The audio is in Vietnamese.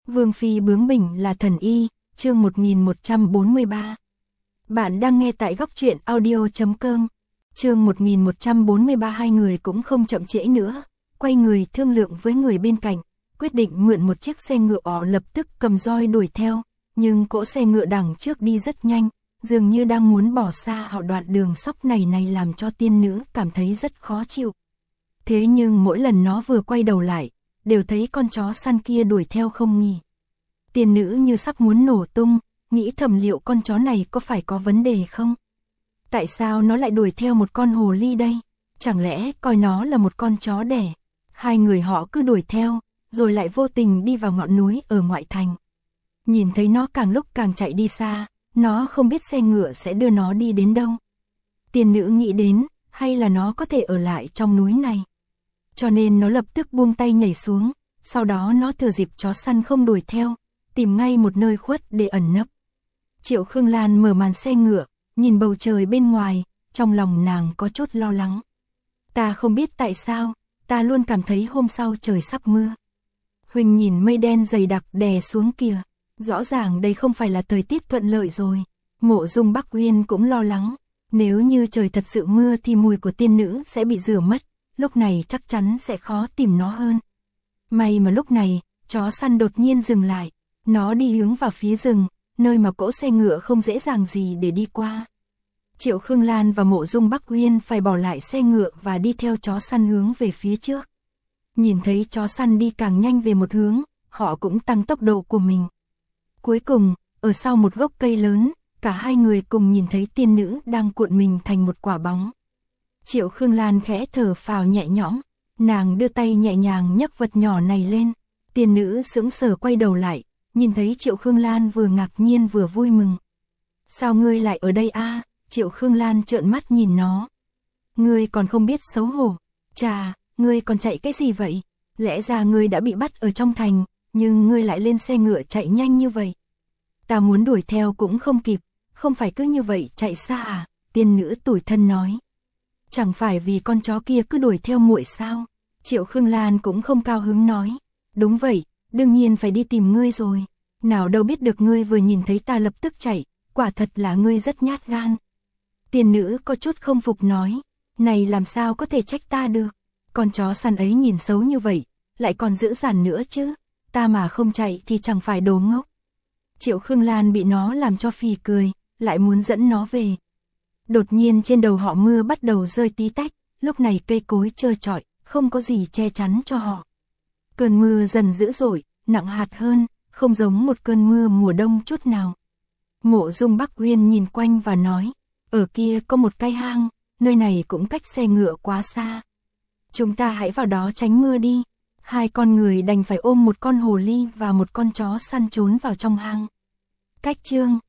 Vương phi bướng bỉnh là thần y, chương 1143. Bạn đang nghe tại góc truyện audio.com. Chương 1143. Hai người cũng không chậm trễ nữa, quay người thương lượng với người bên cạnh, quyết định mượn một chiếc xe ngựa. Họ lập tức cầm roi đuổi theo, nhưng cỗ xe ngựa đằng trước đi rất nhanh, dường như đang muốn bỏ xa họ. Đoạn đường sóc này làm cho tiên nữ cảm thấy rất khó chịu. Thế nhưng mỗi lần nó vừa quay đầu lại, đều thấy con chó săn kia đuổi theo không nghỉ. Tiên nữ như sắp muốn nổ tung, nghĩ thầm liệu con chó này có phải có vấn đề không? Tại sao nó lại đuổi theo một con hồ ly đây? Chẳng lẽ coi nó là một con chó đẻ? Hai người họ cứ đuổi theo, rồi lại vô tình đi vào ngọn núi ở ngoại thành. Nhìn thấy nó càng lúc càng chạy đi xa, nó không biết xe ngựa sẽ đưa nó đi đến đâu. Tiên nữ nghĩ đến, hay là nó có thể ở lại trong núi này. Cho nên nó lập tức buông tay nhảy xuống, sau đó nó thừa dịp chó săn không đuổi theo, tìm ngay một nơi khuất để ẩn nấp. Triệu Khương Lan mở màn xe ngựa, nhìn bầu trời bên ngoài, trong lòng nàng có chút lo lắng. Ta không biết tại sao, ta luôn cảm thấy hôm sau trời sắp mưa. Huỳnh nhìn mây đen dày đặc đè xuống kìa, rõ ràng đây không phải là thời tiết thuận lợi rồi. Mộ Dung Bắc Uyên cũng lo lắng, nếu như trời thật sự mưa thì mùi của tiên nữ sẽ bị rửa mất, lúc này chắc chắn sẽ khó tìm nó hơn. May mà lúc này, chó săn đột nhiên dừng lại, nó đi hướng vào phía rừng, nơi mà cỗ xe ngựa không dễ dàng gì để đi qua. Triệu Khương Lan và Mộ Dung Bắc Uyên phải bỏ lại xe ngựa và đi theo chó săn hướng về phía trước. Nhìn thấy chó săn đi càng nhanh về một hướng, họ cũng tăng tốc độ của mình. Cuối cùng, ở sau một gốc cây lớn, cả hai người cùng nhìn thấy tiên nữ đang cuộn mình thành một quả bóng. Triệu Khương Lan khẽ thở phào nhẹ nhõm, nàng đưa tay nhẹ nhàng nhấc vật nhỏ này lên. Tiên nữ sững sờ quay đầu lại, nhìn thấy Triệu Khương Lan vừa ngạc nhiên vừa vui mừng. Sao ngươi lại ở đây a? Triệu Khương Lan trợn mắt nhìn nó. Ngươi còn không biết xấu hổ. Chà, ngươi còn chạy cái gì vậy? Lẽ ra ngươi đã bị bắt ở trong thành, nhưng ngươi lại lên xe ngựa chạy nhanh như vậy. Ta muốn đuổi theo cũng không kịp, không phải cứ như vậy chạy xa à? Tiên nữ tủi thân nói. Chẳng phải vì con chó kia cứ đuổi theo muội sao? Triệu Khương Lan cũng không cao hứng nói. Đúng vậy, đương nhiên phải đi tìm ngươi rồi. Nào đâu biết được ngươi vừa nhìn thấy ta lập tức chạy, quả thật là ngươi rất nhát gan. Tiên nữ có chút không phục nói. Này làm sao có thể trách ta được? Con chó săn ấy nhìn xấu như vậy, lại còn dữ dằn nữa chứ. Ta mà không chạy thì chẳng phải đồ ngốc. Triệu Khương Lan bị nó làm cho phì cười, lại muốn dẫn nó về. Đột nhiên trên đầu họ mưa bắt đầu rơi tí tách, lúc này cây cối trơ trọi, không có gì che chắn cho họ. Cơn mưa dần dữ dội, nặng hạt hơn, không giống một cơn mưa mùa đông chút nào. Mộ Dung Bắc Uyên nhìn quanh và nói, ở kia có một cái hang, nơi này cũng cách xe ngựa quá xa. Chúng ta hãy vào đó tránh mưa đi. Hai con người đành phải ôm một con hồ ly và một con chó săn trốn vào trong hang. Cách chương